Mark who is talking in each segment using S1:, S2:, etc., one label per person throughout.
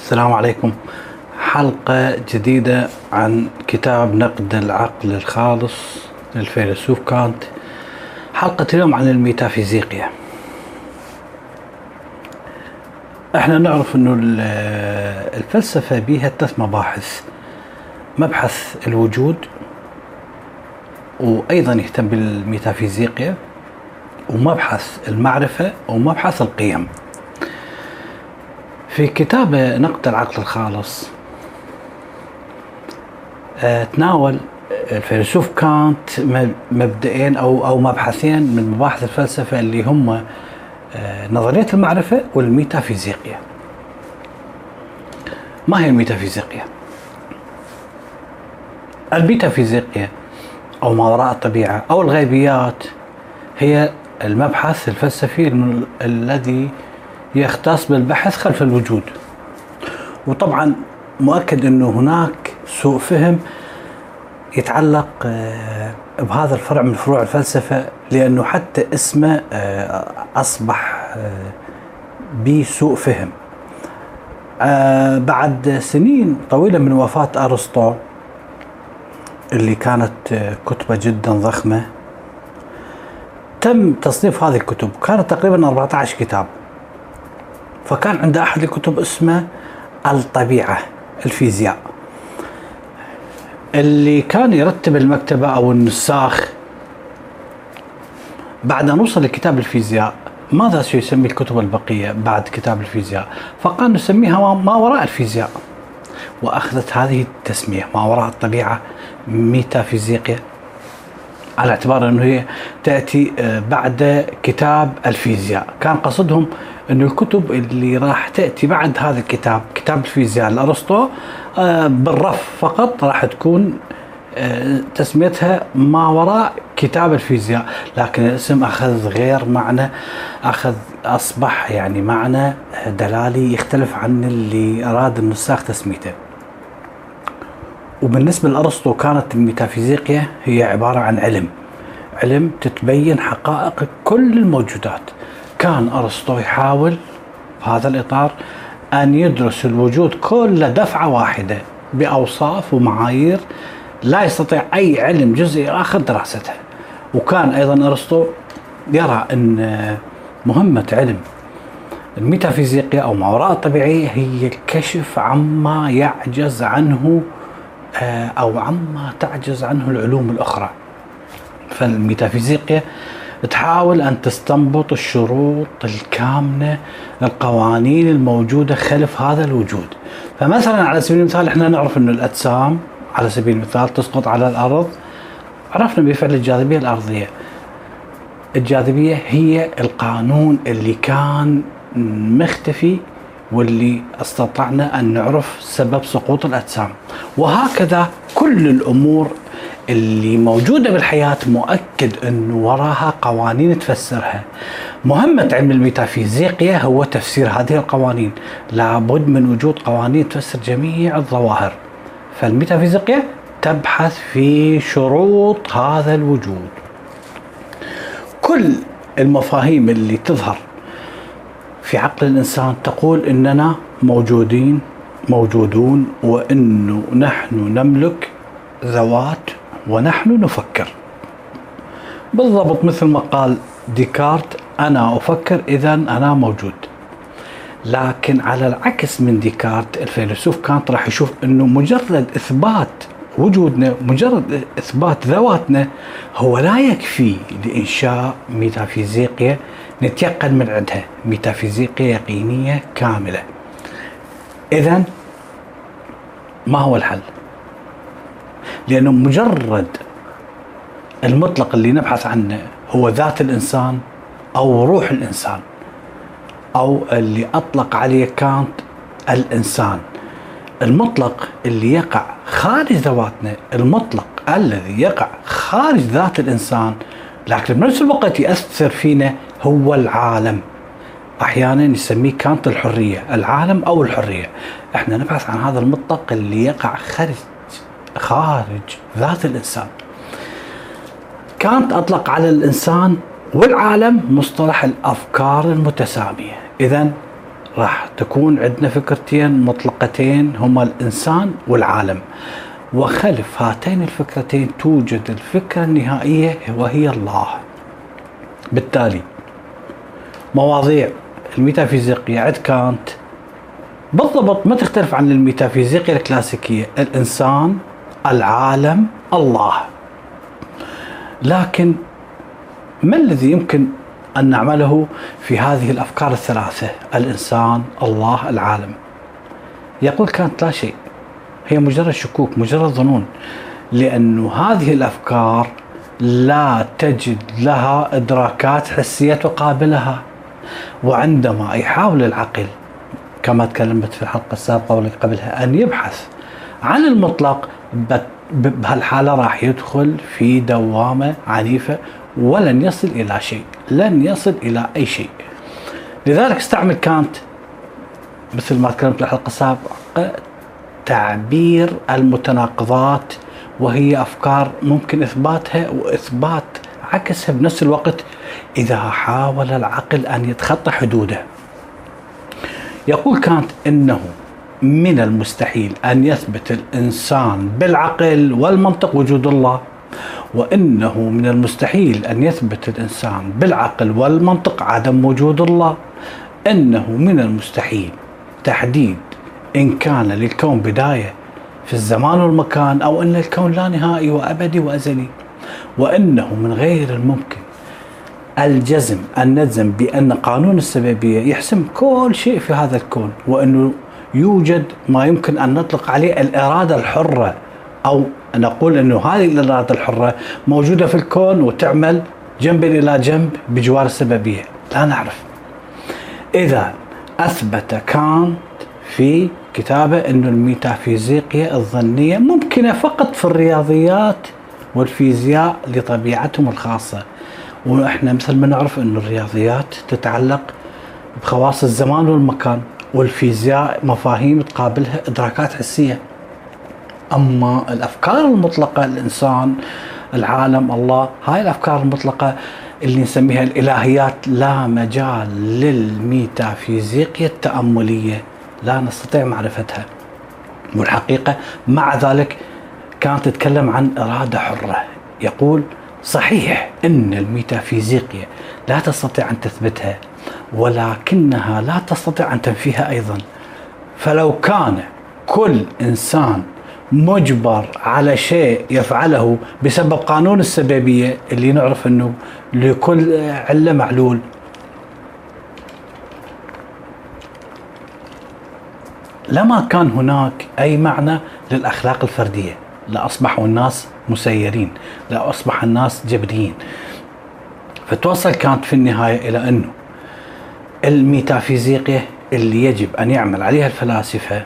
S1: السلام عليكم. حلقة جديدة عن كتاب نقد العقل الخالص للفيلسوف كانت. حلقة اليوم عن الميتافيزيقيا. احنا نعرف انه الفلسفة بيها 3 مباحث: مبحث الوجود، وايضا يهتم بالميتافيزيقيا، ومبحث المعرفة، ومبحث القيم. في كتاب نقد العقل الخالص تناول الفيلسوف كانت مبدئين أو مبحثين من مباحث الفلسفة اللي هم نظرية المعرفة والميتافيزيقيا. ما هي الميتافيزيقيا؟ الميتافيزيقيا أو ما وراء الطبيعة أو الغيبيات هي المبحث الفلسفي الذي يختص بالبحث خلف الوجود. وطبعا مؤكد انه هناك سوء فهم يتعلق بهذا الفرع من فروع الفلسفة، لانه حتى اسمه اصبح بسوء فهم. بعد سنين طويلة من وفاة ارسطو اللي كانت كتبة جدا ضخمة، تم تصنيف هذه الكتب، كانت تقريبا 14 كتاب. فكان عند أحد الكتب اسمه الطبيعة الفيزياء، اللي كان يرتب المكتبة أو النساخ بعد أن وصل لكتاب الفيزياء ماذا سيسمي الكتب البقية بعد كتاب الفيزياء؟ فقال نسميها ما وراء الفيزياء، وأخذت هذه التسمية ما وراء الطبيعة ميتافيزيقيا، على اعتبار أنه هي تأتي بعد كتاب الفيزياء. كان قصدهم أن الكتب اللي راح تأتي بعد هذا الكتاب، كتاب الفيزياء لأرسطو، بالرف فقط راح تكون تسميتها ما وراء كتاب الفيزياء، لكن الاسم أخذ غير معنى، أصبح يعني معنى دلالي يختلف عن اللي أراد النساخ تسميته. وبالنسبة لأرسطو كانت الميتافيزيقيا هي عبارة عن علم تتبين حقائق كل الموجودات. كان أرسطو يحاول في هذا الإطار أن يدرس الوجود كل دفعة واحدة بأوصاف ومعايير لا يستطيع أي علم جزئي آخر دراستها. وكان أيضا أرسطو يرى أن مهمة علم الميتافيزيقيا أو ما وراء الطبيعية هي الكشف عما يعجز عنه أو عما تعجز عنه العلوم الأخرى. فالميتافيزيقيا تحاول أن تستنبط الشروط الكامنة، القوانين الموجودة خلف هذا الوجود. فمثلا على سبيل المثال احنا نعرف أن الأجسام على سبيل المثال تسقط على الأرض، عرفنا بفعل الجاذبية الأرضية. الجاذبية هي القانون اللي كان مختفي واللي استطعنا أن نعرف سبب سقوط الأجسام. وهكذا كل الأمور اللي موجودة بالحياة مؤكد أنه وراها قوانين تفسرها. مهمة علم الميتافيزيقيا هو تفسير هذه القوانين، لابد من وجود قوانين تفسر جميع الظواهر. فالميتافيزيقيا تبحث في شروط هذا الوجود. كل المفاهيم اللي تظهر في عقل الإنسان تقول إننا موجودون، وإنه نحن نملك ذوات ونحن نفكر. بالضبط مثل ما قال ديكارت: أنا أفكر إذن أنا موجود. لكن على العكس من ديكارت، الفيلسوف كانت راح يشوف إنه مجرد إثبات وجودنا، مجرد إثبات ذواتنا هو لا يكفي لإنشاء ميتافيزيقيا نتيقن من عندها، ميتافيزيقيا يقينية كاملة. إذن ما هو الحل؟ لأنه مجرد المطلق اللي نبحث عنه هو ذات الإنسان أو روح الإنسان، أو اللي أطلق عليه كانت الإنسان. المطلق اللي يقع خارج ذواتنا، المطلق الذي يقع خارج ذات الإنسان لكن بنفس الوقت يأثر فينا هو العالم. أحيانا يسميه كانت الحرية، العالم أو الحرية. احنا نبحث عن هذا المطلق اللي يقع خارج ذات الإنسان. كانت أطلق على الإنسان والعالم مصطلح الأفكار المتسامية. إذن راح تكون عندنا فكرتين مطلقتين هما الإنسان والعالم، وخلف هاتين الفكرتين توجد الفكرة النهائية وهي الله. بالتالي مواضيع الميتافيزيقية عند كانت بالضبط ما تختلف عن الميتافيزيقية الكلاسيكية، الإنسان، العالم، الله. لكن ما الذي يمكن أن نعمله في هذه الأفكار الثلاثة، الإنسان، الله، العالم؟ يقول كانت لا شيء، هي مجرد شكوك، مجرد ظنون، لأن هذه الأفكار لا تجد لها إدراكات حسية تقابلها. وعندما يحاول العقل كما تكلمت في الحلقة السابقة واللي قبلها أن يبحث عن المطلق، بهالحالة راح يدخل في دوامة عنيفة ولن يصل إلى شيء، لن يصل إلى أي شيء. لذلك استعمل كانت مثل ما تكلمت في الحلقة السابقة تعبير المتناقضات، وهي أفكار ممكن إثباتها وإثبات عكسها بنفس الوقت إذا حاول العقل أن يتخطى حدوده. يقول كانت إنه من المستحيل أن يثبت الإنسان بالعقل والمنطق وجود الله، وإنه من المستحيل أن يثبت الإنسان بالعقل والمنطق عدم وجود الله. إنه من المستحيل تحديد إن كان للكون بداية في الزمان والمكان أو أن الكون لا نهائي وأبدي وأزلي. وإنه من غير الممكن الجزم أن نجزم بأن قانون السببية يحسم كل شيء في هذا الكون، وأنه يوجد ما يمكن أن نطلق عليه الإرادة الحرة، أو نقول أنه هذه الإرادة الحرة موجودة في الكون وتعمل جنب إلى جنب بجوار السببية. لا نعرف. إذا أثبت كانت في كتابه أن الميتافيزيقية الظنية ممكنة فقط في الرياضيات والفيزياء لطبيعتهم الخاصة، ونحن مثل ما نعرف أن الرياضيات تتعلق بخواص الزمان والمكان، والفيزياء مفاهيم تقابلها إدراكات حسية. أما الأفكار المطلقة، الإنسان، العالم، الله، هاي الأفكار المطلقة اللي نسميها الإلهيات لا مجال للميتافيزيقية التأملية، لا نستطيع معرفتها. والحقيقة مع ذلك كانت تتكلم عن إرادة حرة. يقول صحيح أن الميتافيزيقية لا تستطيع أن تثبتها، ولكنها لا تستطيع أن تنفيها أيضا. فلو كان كل إنسان مجبر على شيء يفعله بسبب قانون السببية اللي نعرف أنه لكل علة معلول، لما كان هناك أي معنى للأخلاق الفردية، لأصبحوا الناس مسيرين، لأصبح الناس جبريين. فتوصل كانت في النهاية إلى أنه الميتافيزيقية اللي يجب أن يعمل عليها الفلاسفة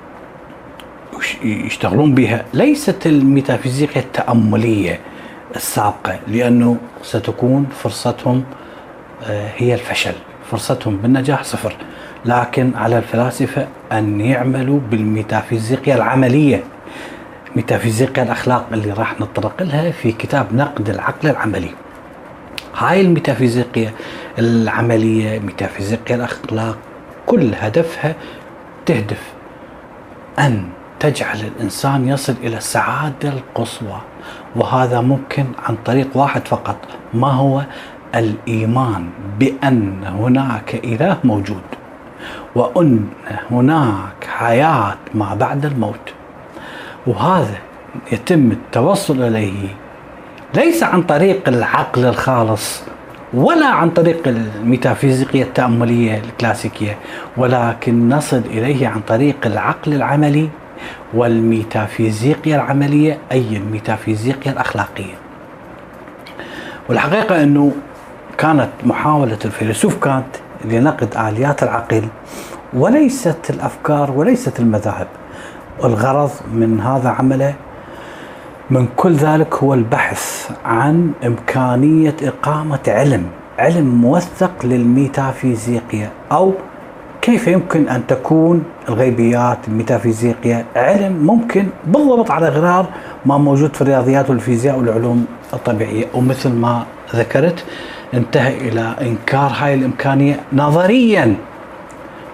S1: يشتغلون بها ليست الميتافيزيقية التأملية السابقة، لأنه ستكون فرصتهم هي الفشل، فرصتهم بالنجاح صفر. لكن على الفلاسفة أن يعملوا بالميتافيزيقية العملية، ميتافيزيقيا الأخلاق اللي راح نتطرق لها في كتاب نقد العقل العملي. هاي الميتافيزيقية العملية، ميتافيزيقيا الأخلاق، كل هدفها تهدف أن تجعل الإنسان يصل إلى السعادة القصوى، وهذا ممكن عن طريق واحد فقط، ما هو الإيمان بأن هناك إله موجود، وأن هناك حياة ما بعد الموت. وهذا يتم التوصل إليه ليس عن طريق العقل الخالص ولا عن طريق الميتافيزيقية التأملية الكلاسيكية، ولكن نصل إليه عن طريق العقل العملي والميتافيزيقية العملية، أي الميتافيزيقية الأخلاقية. والحقيقة أنه كانت محاولة الفيلسوف كانت لنقد آليات العقل وليست الأفكار وليست المذاهب. والغرض من هذا عمله من كل ذلك هو البحث عن إمكانية إقامة علم موثق للميتافيزيقية، أو كيف يمكن أن تكون الغيبيات الميتافيزيقية علم ممكن بالضبط على غرار ما موجود في الرياضيات والفيزياء والعلوم الطبيعية. ومثل ما ذكرت انتهى إلى إنكار هاي الإمكانية نظريا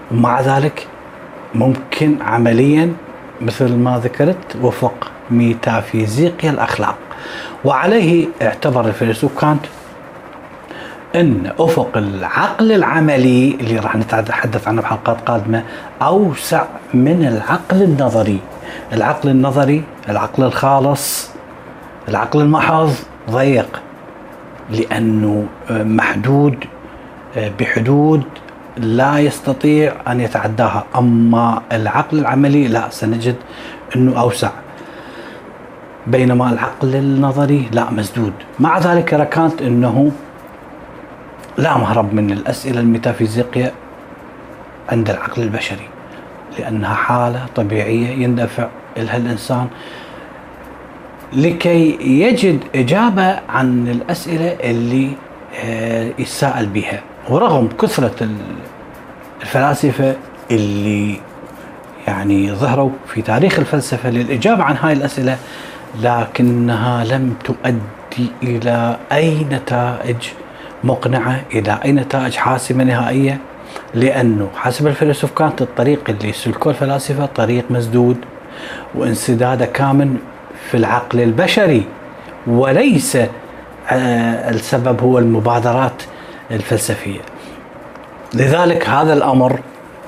S1: ومع ذلك ممكن عمليا مثل ما ذكرت وفق ميتافيزيقيا الأخلاق. وعليه اعتبر الفيلسوف كانت أن أفق العقل العملي اللي راح نتحدث عنه بحلقات قادمة أوسع من العقل النظري. العقل النظري، العقل الخالص، العقل المحض ضيق لأنه محدود بحدود لا يستطيع أن يتعداها. أما العقل العملي لا، سنجد أنه أوسع، بينما العقل النظري لا، مسدود. مع ذلك كانت أنه لا مهرب من الأسئلة الميتافيزيقية عند العقل البشري، لأنها حالة طبيعية يندفع لها الإنسان لكي يجد إجابة عن الأسئلة اللي يتساءل بها. ورغم كثرة الفلاسفة اللي يعني ظهروا في تاريخ الفلسفة للإجابة عن هاي الأسئلة، لكنها لم تؤدي إلى أي نتائج مقنعة، إلى أي نتائج حاسمة نهائية، لأنه حسب الفيلسوف كانت الطريق اللي يسلكوه الفلاسفة طريق مسدود وانسداد كامل في العقل البشري، وليس السبب هو المبادرات الفلسفية. لذلك هذا الأمر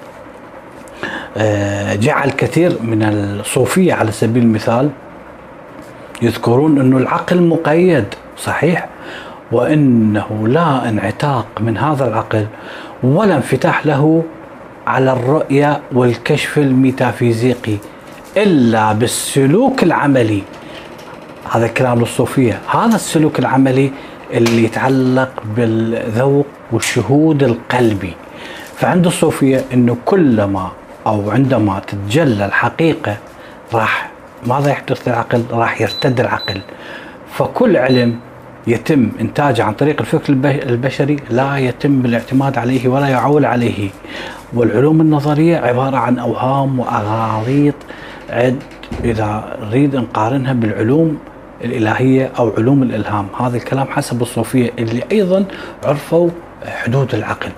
S1: جعل كثير من الصوفية على سبيل المثال يذكرون أنه العقل مقيد، صحيح، وأنه لا انعتاق من هذا العقل ولا انفتاح له على الرؤية والكشف الميتافيزيقي إلا بالسلوك العملي. هذا كلام الصوفية. هذا السلوك العملي اللي يتعلق بالذوق والشهود القلبي. فعند الصوفية أنه كلما أو عندما تتجلى الحقيقة راح ماذا يحدث للعقل؟ راح يرتد العقل. فكل علم يتم إنتاجه عن طريق الفكر البشري لا يتم الاعتماد عليه ولا يعول عليه. والعلوم النظرية عبارة عن أوهام وأغاليط إذا نريد نقارنها بالعلوم الإلهية أو علوم الإلهام. هذا الكلام حسب الصوفية اللي أيضا عرفوا حدود العقل.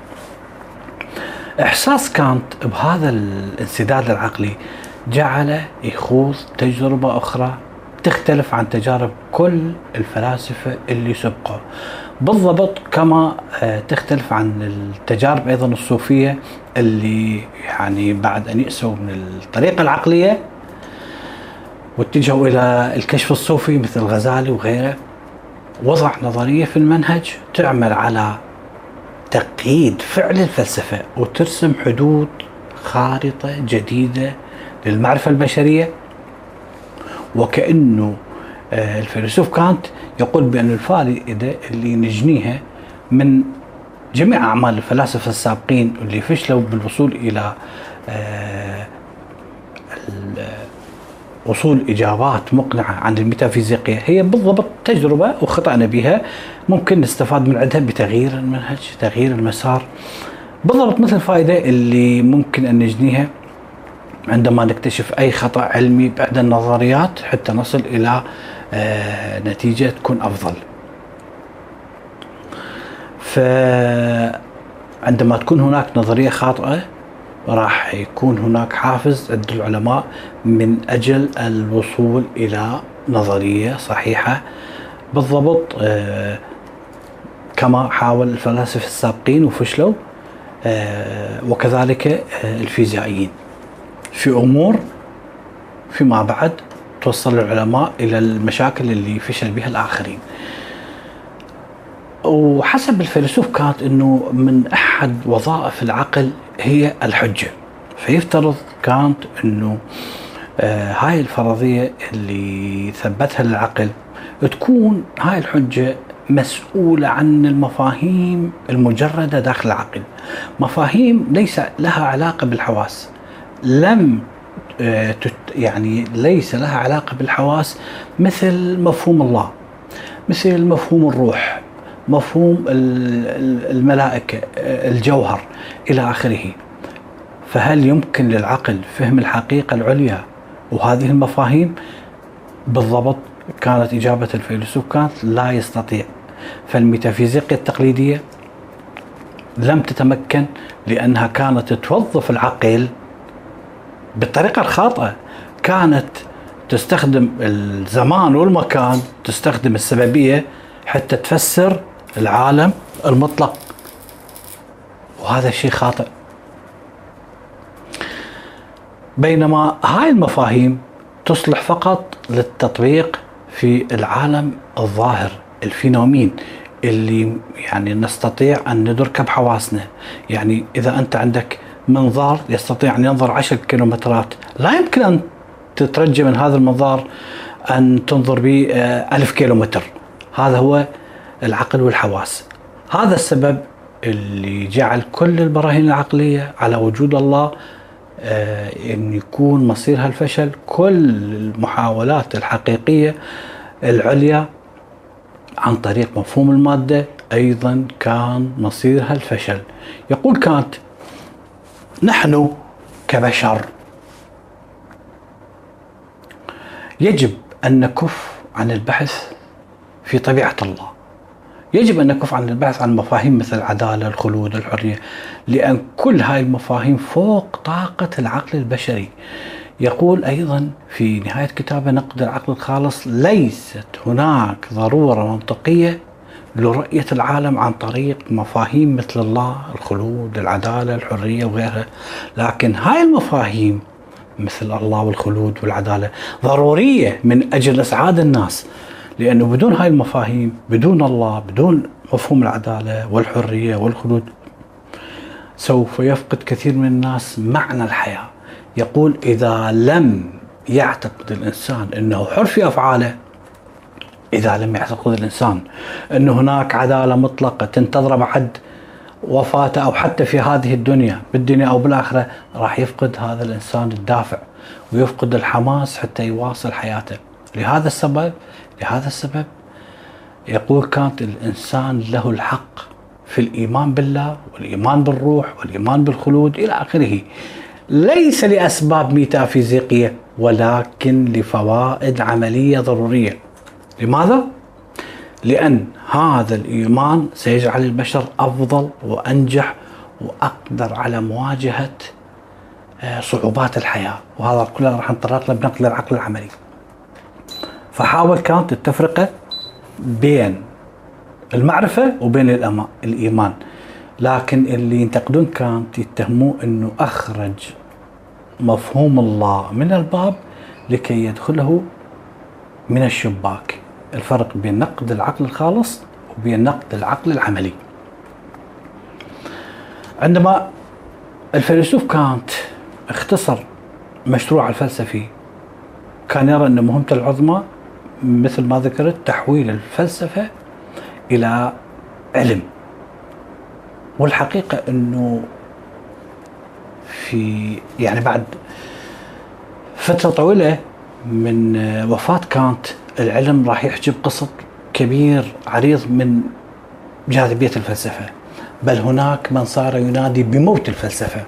S1: إحساس كانت بهذا الانسداد العقلي جعله يخوض تجربة أخرى تختلف عن تجارب كل الفلاسفة اللي سبقوا، بالضبط كما تختلف عن التجارب أيضا الصوفية اللي يعني بعد أن يأسوا من الطريقة العقلية واتجهوا إلى الكشف الصوفي مثل الغزالي وغيره، وضع نظرية في المنهج تعمل على تقييد فعل الفلسفة وترسم حدود خارطة جديدة للمعرفة البشرية. وكأنه الفيلسوف كانت يقول بأن الفائدة اللي نجنيها من جميع أعمال الفلاسفة السابقين اللي فشلوا بالوصول إلى وصول إجابات مقنعة عن الميتافيزيقية هي بالضبط تجربة وخطأنا بها ممكن نستفاد من عندها بتغيير المنهج، تغيير المسار، بالضبط مثل الفائدة اللي ممكن أن نجنيها عندما نكتشف أي خطأ علمي بإحدى النظريات حتى نصل إلى نتيجة تكون أفضل. فعندما تكون هناك نظرية خاطئة راح يكون هناك حافز عند العلماء من أجل الوصول إلى نظرية صحيحة بالضبط كما حاول الفلاسفة السابقين وفشلوا، وكذلك الفيزيائيين في أمور فيما بعد توصل العلماء إلى المشاكل اللي فشل بها الآخرين. وحسب الفيلسوف كانت أنه من أحد وظائف العقل هي الحجة، فيفترض كانت أنه هاي الفرضية اللي ثبتها للعقل تكون هاي الحجة مسؤولة عن المفاهيم المجردة داخل العقل، مفاهيم ليس لها علاقة بالحواس، يعني ليس لها علاقة بالحواس، مثل مفهوم الله، مثل مفهوم الروح، مفهوم الملائكة، الجوهر إلى آخره. فهل يمكن للعقل فهم الحقيقة العليا وهذه المفاهيم؟ بالضبط كانت إجابة الفيلسوف كانت لا يستطيع. فالميتافيزيقيا التقليدية لم تتمكن لأنها كانت توظف العقل بالطريقة الخاطئة. كانت تستخدم الزمان والمكان، تستخدم السببية حتى تفسر العالم المطلق، وهذا شيء خاطئ. بينما هاي المفاهيم تصلح فقط للتطبيق في العالم الظاهر، الفينومين اللي يعني نستطيع أن ندركه بحواسنا. يعني إذا أنت عندك منظار يستطيع أن ينظر 10 كيلومترات، لا يمكن أن تترجم من هذا المنظار أن تنظر به 1000 كيلومتر. هذا هو العقل والحواس. هذا السبب اللي جعل كل البراهين العقلية على وجود الله أن يكون مصيرها الفشل. كل المحاولات الحقيقية العليا عن طريق مفهوم المادة أيضا كان مصيرها الفشل. يقول كانت: نحن كبشر يجب أن نكف عن البحث في طبيعة الله، يجب أن نكف عن البحث عن مفاهيم مثل العدالة، الخلود، الحرية، لأن كل هاي المفاهيم فوق طاقة العقل البشري. يقول أيضا في نهاية كتابه نقد العقل الخالص: ليست هناك ضرورة منطقية لرؤية العالم عن طريق مفاهيم مثل الله، الخلود، العدالة، الحرية وغيرها، لكن هاي المفاهيم مثل الله والخلود والعدالة ضرورية من أجل إسعاد الناس، لأنه بدون هاي المفاهيم، بدون الله، بدون مفهوم العدالة والحرية والخلود، سوف يفقد كثير من الناس معنى الحياة. يقول: إذا لم يعتقد الإنسان أنه حر في أفعاله، إذا لم يعتقد الإنسان أن هناك عدالة مطلقة تنتظر بعد وفاته أو حتى في هذه الدنيا، بالدنيا أو بالآخرة، راح يفقد هذا الإنسان الدافع ويفقد الحماس حتى يواصل حياته. لهذا السبب يقول كانت: الإنسان له الحق في الإيمان بالله والإيمان بالروح والإيمان بالخلود إلى آخره، ليس لأسباب ميتافيزيقية ولكن لفوائد عملية ضرورية. لماذا؟ لأن هذا الإيمان سيجعل البشر أفضل وأنجح وأقدر على مواجهة صعوبات الحياة، وهذا كله راح نتطرق له بنقد العقل العملي. فحاول كانت التفرقة بين المعرفة وبين الإيمان، لكن اللي ينتقدون كانت يتهموه أنه أخرج مفهوم الله من الباب لكي يدخله من الشباك. الفرق بين نقد العقل الخالص وبين نقد العقل العملي. عندما الفيلسوف كانت اختصر مشروع الفلسفي، كان يرى أن مهمته العظمى مثل ما ذكرت تحويل الفلسفة إلى علم. والحقيقة أنه بعد فترة طويلة من وفاة كانت، العلم راح يحجب قسط كبير عريض من جاذبية الفلسفة، بل هناك من صار ينادي بموت الفلسفة.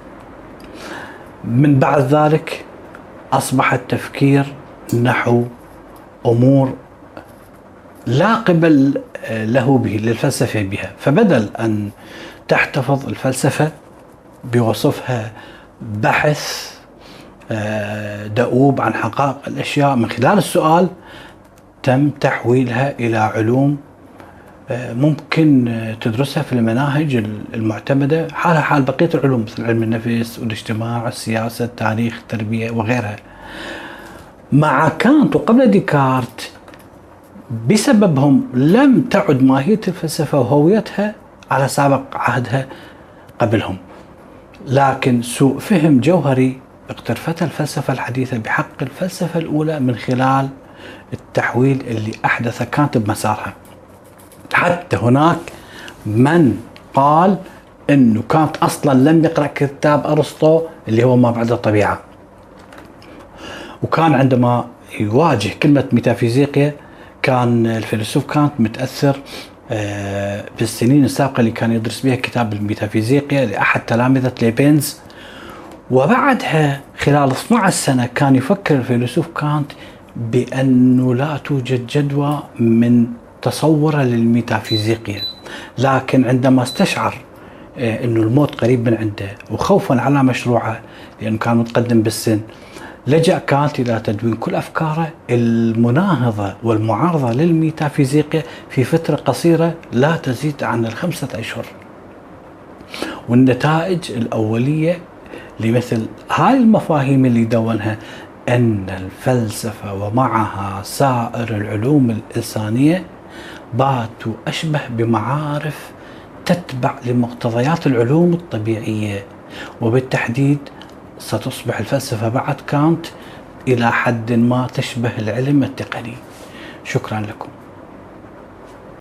S1: من بعد ذلك أصبح التفكير نحو أمور لا قبل له به للفلسفة بها، فبدل أن تحتفظ الفلسفة بوصفها بحث دؤوب عن حقائق الأشياء من خلال السؤال، تم تحويلها إلى علوم ممكن تدرسها في المناهج المعتمدة حالها حال بقية العلوم مثل علم النفس والاجتماع، السياسة، التاريخ، التربية وغيرها. مع كانت وقبل ديكارت بسببهم لم تعد ماهية الفلسفة وهويتها على سابق عهدها قبلهم، لكن سوء فهم جوهري اقترفتها الفلسفة الحديثة بحق الفلسفة الأولى من خلال التحويل اللي أحدث كانت بمسارها. حتى هناك من قال أنه كانت أصلا لم يقرأ كتاب أرسطو اللي هو ما بعد الطبيعة، وكان عندما يواجه كلمة ميتافيزيقيا كان الفيلسوف كانت متأثر بالسنين السابقة اللي كان يدرس بها كتاب الميتافيزيقيا لأحد تلامذة ليبينز، وبعدها خلال 12 سنة كان يفكر الفيلسوف كانت بأنه لا توجد جدوى من تصوره للميتافيزيقيا، لكن عندما استشعر أنه الموت قريب من عنده، وخوفا على مشروعه لأنه كان متقدم بالسن، لجأ كانت إلى تدوين كل أفكاره المناهضة والمعارضة للميتافيزيقيا في فترة قصيرة لا تزيد عن 5 أشهر. والنتائج الأولية لمثل هاي المفاهيم اللي دونها أن الفلسفة ومعها سائر العلوم الإنسانية باتوا أشبه بمعارف تتبع لمقتضيات العلوم الطبيعية، وبالتحديد ستصبح الفلسفة بعد كانت إلى حد ما تشبه العلم التقني. شكرا لكم.